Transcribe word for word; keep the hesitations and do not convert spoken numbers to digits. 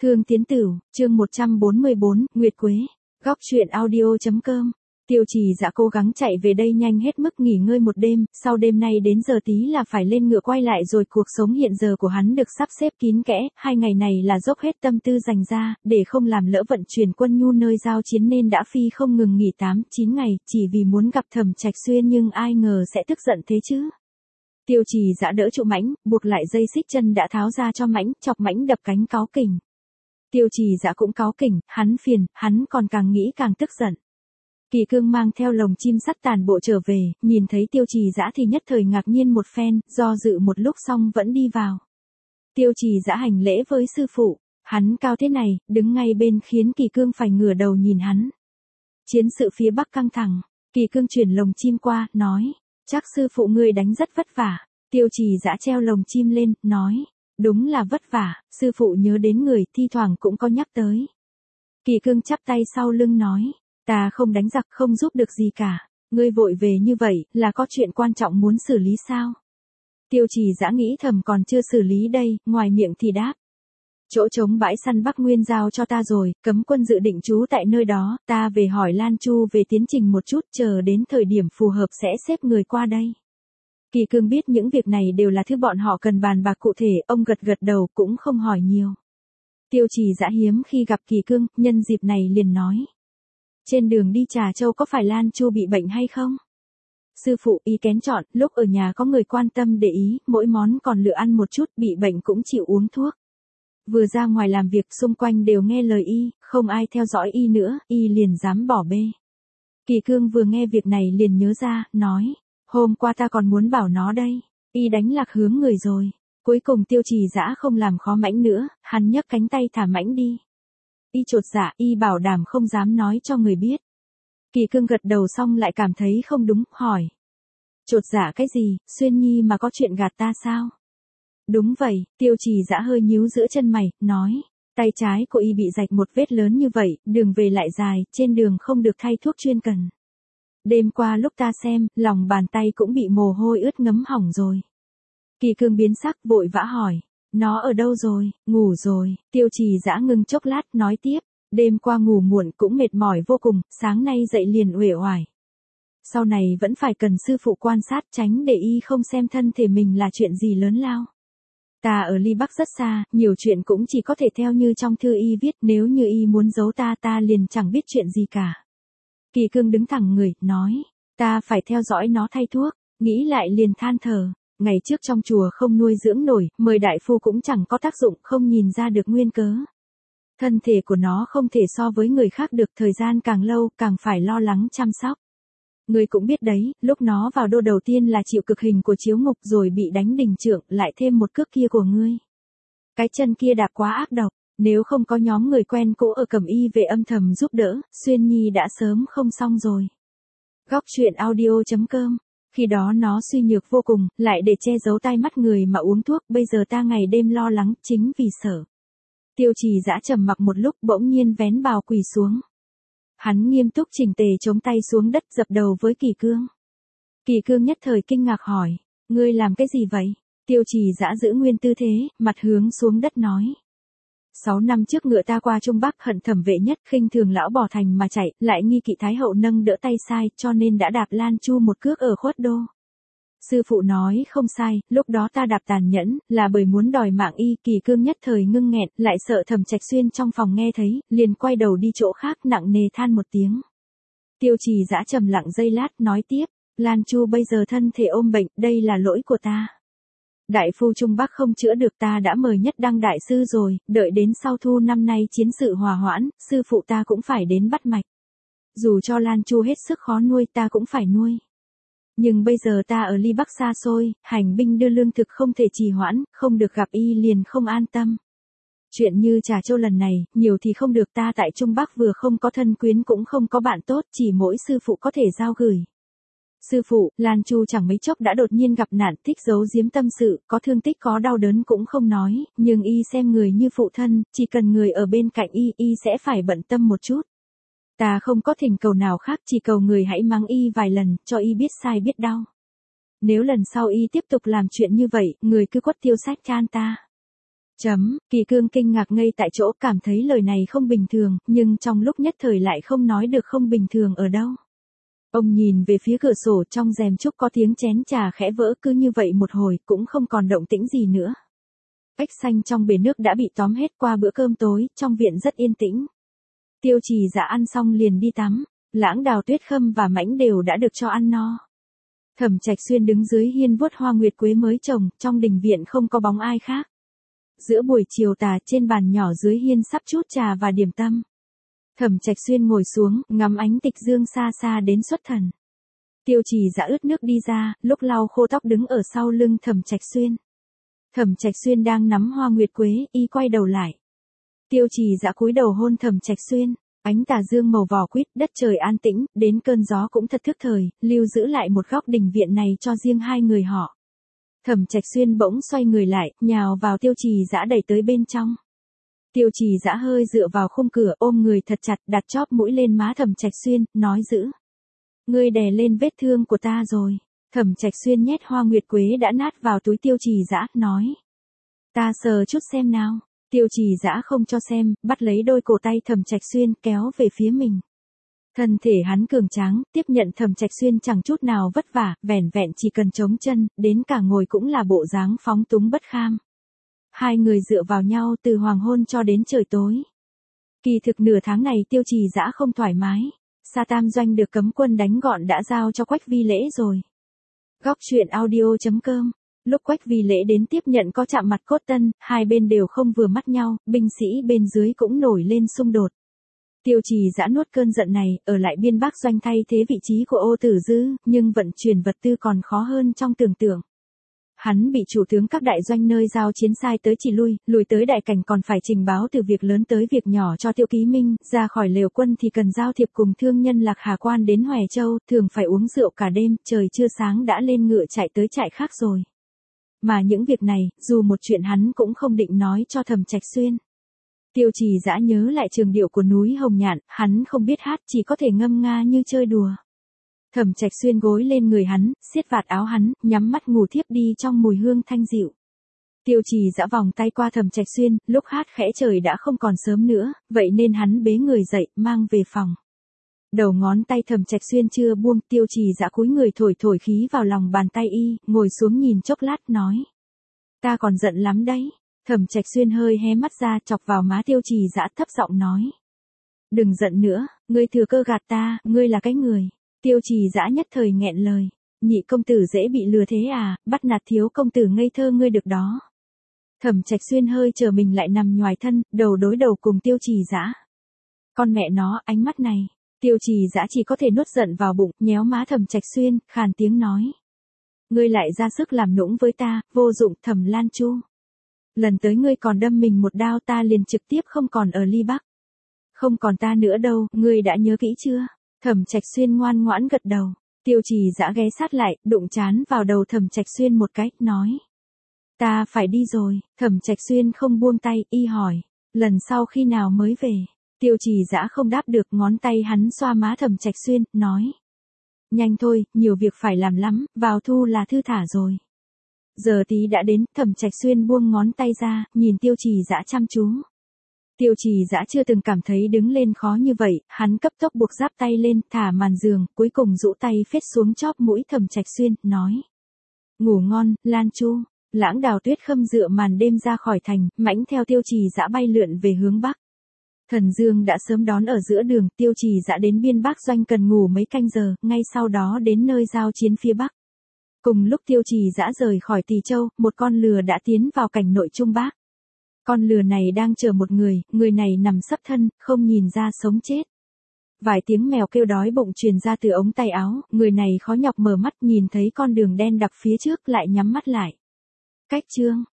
Thương Tiến Tửu, chương một trăm bốn mươi bốn, Nguyệt Quế, góc truyện audio chấm com. Tiêu Trì Dã cố gắng chạy về đây nhanh hết mức nghỉ ngơi một đêm, sau đêm nay đến giờ tí là phải lên ngựa quay lại rồi. Cuộc sống hiện giờ của hắn được sắp xếp kín kẽ, hai ngày này là dốc hết tâm tư dành ra, để không làm lỡ vận chuyển quân nhu nơi giao chiến nên đã phi không ngừng nghỉ tám, chín ngày, chỉ vì muốn gặp Thẩm Trạch Xuyên, nhưng ai ngờ sẽ tức giận thế chứ. Tiêu Trì Dã đỡ trụ Mãnh, buộc lại dây xích chân đã tháo ra cho Mãnh, chọc Mãnh đập cánh cáu kỉnh. Tiêu Trì Dã cũng cáu kỉnh, hắn phiền, hắn còn càng nghĩ càng tức giận. Kỳ Cương mang theo lồng chim sắt tàn bộ trở về, nhìn thấy Tiêu Trì Dã thì nhất thời ngạc nhiên một phen, do dự một lúc xong vẫn đi vào. Tiêu Trì Dã hành lễ với sư phụ, hắn cao thế này, đứng ngay bên khiến Kỳ Cương phải ngửa đầu nhìn hắn. Chiến sự phía Bắc căng thẳng, Kỳ Cương chuyển lồng chim qua, nói, chắc sư phụ ngươi đánh rất vất vả. Tiêu Trì Dã treo lồng chim lên, nói, đúng là vất vả, sư phụ nhớ đến người, thi thoảng cũng có nhắc tới. Kỳ Cương chắp tay sau lưng nói, ta không đánh giặc, không giúp được gì cả, ngươi vội về như vậy, là có chuyện quan trọng muốn xử lý sao? Tiêu Trì Dã nghĩ thầm còn chưa xử lý đây, ngoài miệng thì đáp. Chỗ trống bãi săn Bắc Nguyên giao cho ta rồi, cấm quân dự định trú tại nơi đó, ta về hỏi Lan Chu về tiến trình một chút, chờ đến thời điểm phù hợp sẽ xếp người qua đây. Kỳ Cương biết những việc này đều là thứ bọn họ cần bàn bạc cụ thể, ông gật gật đầu cũng không hỏi nhiều. Tiêu Trì Dã hiếm khi gặp Kỳ Cương, nhân dịp này liền nói. Trên đường đi Trà Châu có phải Lan Chu bị bệnh hay không? Sư phụ y kén chọn, lúc ở nhà có người quan tâm để ý, mỗi món còn lựa ăn một chút, bị bệnh cũng chịu uống thuốc. Vừa ra ngoài làm việc xung quanh đều nghe lời y, không ai theo dõi y nữa, y liền dám bỏ bê. Kỳ Cương vừa nghe việc này liền nhớ ra, nói, hôm qua ta còn muốn bảo nó đây, y đánh lạc hướng người rồi. Cuối cùng Tiêu Trì Dã không làm khó Mãnh nữa, hắn nhấc cánh tay thả Mãnh đi. Y chột dạ, y bảo đảm không dám nói cho người biết. Kỳ Cương gật đầu xong lại cảm thấy không đúng, hỏi. Chột dạ cái gì, Xuyên Nhi mà có chuyện gạt ta sao? Đúng vậy, Tiêu Trì Dã hơi nhíu giữa chân mày, nói. Tay trái của y bị rạch một vết lớn như vậy, đường về lại dài, trên đường không được thay thuốc chuyên cần. Đêm qua lúc ta xem, lòng bàn tay cũng bị mồ hôi ướt ngấm hỏng rồi. Kỳ Cương biến sắc vội vã hỏi. Nó ở đâu rồi, ngủ rồi, Tiêu Trì Dã ngưng chốc lát, nói tiếp, đêm qua ngủ muộn cũng mệt mỏi vô cùng, sáng nay dậy liền uể oải. Sau này vẫn phải cần sư phụ quan sát tránh để y không xem thân thể mình là chuyện gì lớn lao. Ta ở Ly Bắc rất xa, nhiều chuyện cũng chỉ có thể theo như trong thư y viết, nếu như y muốn giấu ta ta liền chẳng biết chuyện gì cả. Kỳ Cương đứng thẳng người, nói, ta phải theo dõi nó thay thuốc, nghĩ lại liền than thở. Ngày trước trong chùa không nuôi dưỡng nổi, mời đại phu cũng chẳng có tác dụng, không nhìn ra được nguyên cớ. Thân thể của nó không thể so với người khác được, thời gian càng lâu càng phải lo lắng chăm sóc. Ngươi cũng biết đấy, lúc nó vào đô đầu tiên là chịu cực hình của chiếu ngục rồi bị đánh đình trượng, lại thêm một cước kia của ngươi. Cái chân kia đạp quá ác độc, nếu không có nhóm người quen cũ ở Cẩm Y về âm thầm giúp đỡ, Xuyên Nhi đã sớm không xong rồi. Góc truyện audio chấm com. Khi đó nó suy nhược vô cùng, lại để che giấu tai mắt người mà uống thuốc, bây giờ ta ngày đêm lo lắng, chính vì sợ. Tiêu Trì Dã trầm mặc một lúc bỗng nhiên vén bào quỳ xuống. Hắn nghiêm túc chỉnh tề chống tay xuống đất dập đầu với Kỳ Cương. Kỳ Cương nhất thời kinh ngạc hỏi, ngươi làm cái gì vậy? Tiêu Trì Dã giữ nguyên tư thế, mặt hướng xuống đất nói. Sáu năm trước ngựa ta qua Trung Bắc hận Thẩm Vệ Nhất, khinh thường lão bỏ thành mà chạy, lại nghi kỵ Thái hậu nâng đỡ tay sai, cho nên đã đạp Lan Chu một cước ở Khuất Đô. Sư phụ nói không sai, lúc đó ta đạp tàn nhẫn, là bởi muốn đòi mạng y. Kỳ Cương nhất thời ngưng nghẹn, lại sợ Thẩm Trạch Xuyên trong phòng nghe thấy, liền quay đầu đi chỗ khác nặng nề than một tiếng. Tiêu Trì Dã trầm lặng giây lát, nói tiếp, Lan Chu bây giờ thân thể ôm bệnh, đây là lỗi của ta. Đại phu Trung Bắc không chữa được, ta đã mời Nhất Đăng đại sư rồi, đợi đến sau thu năm nay chiến sự hòa hoãn, sư phụ ta cũng phải đến bắt mạch. Dù cho Lan Chu hết sức khó nuôi ta cũng phải nuôi. Nhưng bây giờ ta ở Ly Bắc xa xôi, hành binh đưa lương thực không thể trì hoãn, không được gặp y liền không an tâm. Chuyện như Trà Châu lần này, nhiều thì không được, ta tại Trung Bắc vừa không có thân quyến cũng không có bạn tốt, chỉ mỗi sư phụ có thể giao gửi. Sư phụ, Lan Chu chẳng mấy chốc đã đột nhiên gặp nạn, thích giấu giếm tâm sự, có thương tích có đau đớn cũng không nói, nhưng y xem người như phụ thân, chỉ cần người ở bên cạnh y, y sẽ phải bận tâm một chút. Ta không có thỉnh cầu nào khác, chỉ cầu người hãy mắng y vài lần, cho y biết sai biết đau. Nếu lần sau y tiếp tục làm chuyện như vậy, người cứ quất tiêu sách chan ta. Chấm, Kỳ Cương kinh ngạc ngây tại chỗ, cảm thấy lời này không bình thường, nhưng trong lúc nhất thời lại không nói được không bình thường ở đâu. Ông nhìn về phía cửa sổ, trong rèm trúc có tiếng chén trà khẽ vỡ, cứ như vậy một hồi cũng không còn động tĩnh gì nữa. Ếch xanh trong bể nước đã bị tóm hết. Qua bữa cơm tối, trong viện rất yên tĩnh. Tiêu Trì Dã ăn xong liền đi tắm, Lãng Đào, Tuyết Khâm và Mãnh đều đã được cho ăn no. Thẩm Trạch Xuyên đứng dưới hiên vuốt hoa nguyệt quế mới trồng, trong đình viện không có bóng ai khác. Giữa buổi chiều tà, trên bàn nhỏ dưới hiên sắp chút trà và điểm tâm. Thẩm Trạch Xuyên ngồi xuống, ngắm ánh tịch dương xa xa đến xuất thần. Tiêu Trì Dã ướt nước đi ra, lúc lau khô tóc đứng ở sau lưng Thẩm Trạch Xuyên. Thẩm Trạch Xuyên đang nắm hoa nguyệt quế, y quay đầu lại. Tiêu Trì Dã cúi đầu hôn Thẩm Trạch Xuyên, ánh tà dương màu vỏ quýt, đất trời an tĩnh, đến cơn gió cũng thật thức thời, lưu giữ lại một góc đình viện này cho riêng hai người họ. Thẩm Trạch Xuyên bỗng xoay người lại, nhào vào Tiêu Trì Dã đẩy tới bên trong. Tiêu Trì Dã hơi dựa vào khung cửa, ôm người thật chặt, đặt chóp mũi lên má Thẩm Trạch Xuyên, nói giữ. Ngươi đè lên vết thương của ta rồi. Thẩm Trạch Xuyên nhét hoa nguyệt quế đã nát vào túi Tiêu Trì Dã, nói. Ta sờ chút xem nào. Tiêu Trì Dã không cho xem, bắt lấy đôi cổ tay Thẩm Trạch Xuyên, kéo về phía mình. Thân thể hắn cường tráng, tiếp nhận Thẩm Trạch Xuyên chẳng chút nào vất vả, vẻn vẹn chỉ cần chống chân, đến cả ngồi cũng là bộ dáng phóng túng bất kham. Hai người dựa vào nhau từ hoàng hôn cho đến trời tối. Kỳ thực nửa tháng này Tiêu Trì Dã không thoải mái. Sa Tam Doanh được cấm quân đánh gọn đã giao cho Quách Vi Lễ rồi. Góc truyện audio chấm com. Lúc Quách Vi Lễ đến tiếp nhận có chạm mặt cốt tân, hai bên đều không vừa mắt nhau, binh sĩ bên dưới cũng nổi lên xung đột. Tiêu Trì Dã nuốt cơn giận này, ở lại Biên Bắc Doanh thay thế vị trí của Ô Tử Dư, nhưng vận chuyển vật tư còn khó hơn trong tưởng tượng. Hắn bị chủ tướng các đại doanh nơi giao chiến sai tới chỉ lui, lùi tới đại cảnh còn phải trình báo từ việc lớn tới việc nhỏ cho Tiêu Ký Minh, ra khỏi lều quân thì cần giao thiệp cùng thương nhân Lạc Hà Quan đến Hoè Châu, thường phải uống rượu cả đêm, trời chưa sáng đã lên ngựa chạy tới trại khác rồi. Mà những việc này, dù một chuyện hắn cũng không định nói cho Thẩm Trạch Xuyên. Tiêu Trì Dã nhớ lại trường điệu của núi Hồng Nhạn, hắn không biết hát, chỉ có thể ngâm nga như chơi đùa. Thẩm Trạch Xuyên gối lên người hắn, siết vạt áo hắn, nhắm mắt ngủ thiếp đi trong mùi hương thanh dịu. Tiêu Trì Dã vòng tay qua Thẩm Trạch Xuyên, lúc hát khẽ trời đã không còn sớm nữa, vậy nên hắn bế người dậy, mang về phòng. Đầu ngón tay Thẩm Trạch Xuyên chưa buông, Tiêu Trì Dã cúi người thổi thổi khí vào lòng bàn tay y, ngồi xuống nhìn chốc lát nói. Ta còn giận lắm đấy. Thẩm Trạch Xuyên hơi hé mắt ra, chọc vào má Tiêu Trì Dã, thấp giọng nói. Đừng giận nữa, ngươi thừa cơ gạt ta, ngươi là cái người. Tiêu Trì Dã nhất thời nghẹn lời. Nhị công tử dễ bị lừa thế à, bắt nạt thiếu công tử ngây thơ ngươi được đó. Thẩm Trạch Xuyên hơi chờ mình lại nằm nhoài thân, đầu đối đầu cùng Tiêu Trì Dã. Con mẹ nó, ánh mắt này. Tiêu Trì Dã chỉ có thể nuốt giận vào bụng, nhéo má Thẩm Trạch Xuyên, khàn tiếng nói. Ngươi lại ra sức làm nũng với ta, vô dụng. Thẩm Lan Chu. Lần tới ngươi còn đâm mình một đao ta liền trực tiếp không còn ở Ly Bắc. Không còn ta nữa đâu, ngươi đã nhớ kỹ chưa? Thẩm Trạch Xuyên ngoan ngoãn gật đầu. Tiêu Trì Dã ghé sát lại, đụng trán vào đầu Thẩm Trạch Xuyên một cái, nói. Ta phải đi rồi. Thẩm Trạch Xuyên không buông tay, y hỏi. Lần sau khi nào mới về? Tiêu Trì Dã không đáp được, ngón tay hắn xoa má Thẩm Trạch Xuyên, nói. Nhanh thôi, nhiều việc phải làm lắm, vào thu là thư thả rồi. Giờ tí đã đến, Thẩm Trạch Xuyên buông ngón tay ra, nhìn Tiêu Trì Dã chăm chú. Tiêu Trì Dã chưa từng cảm thấy đứng lên khó như vậy, hắn cấp tốc buộc giáp tay lên, thả màn giường, cuối cùng rũ tay phết xuống chóp mũi Thẩm Trạch Xuyên, nói. Ngủ ngon, Lan Chu. Lãng Đào, Tuyết Khâm dựa màn đêm ra khỏi thành, Mãnh theo Tiêu Trì Dã bay lượn về hướng Bắc. Thần Dương đã sớm đón ở giữa đường, Tiêu Trì Dã đến Biên Bắc Doanh cần ngủ mấy canh giờ, ngay sau đó đến nơi giao chiến phía Bắc. Cùng lúc Tiêu Trì Dã rời khỏi Tỳ Châu, một con lừa đã tiến vào cảnh nội Trung Bắc. Con lừa này đang chờ một người, người này nằm sấp thân, không nhìn ra sống chết. Vài tiếng mèo kêu đói bụng truyền ra từ ống tay áo, người này khó nhọc mở mắt nhìn thấy con đường đen đặc phía trước lại nhắm mắt lại. Cách chương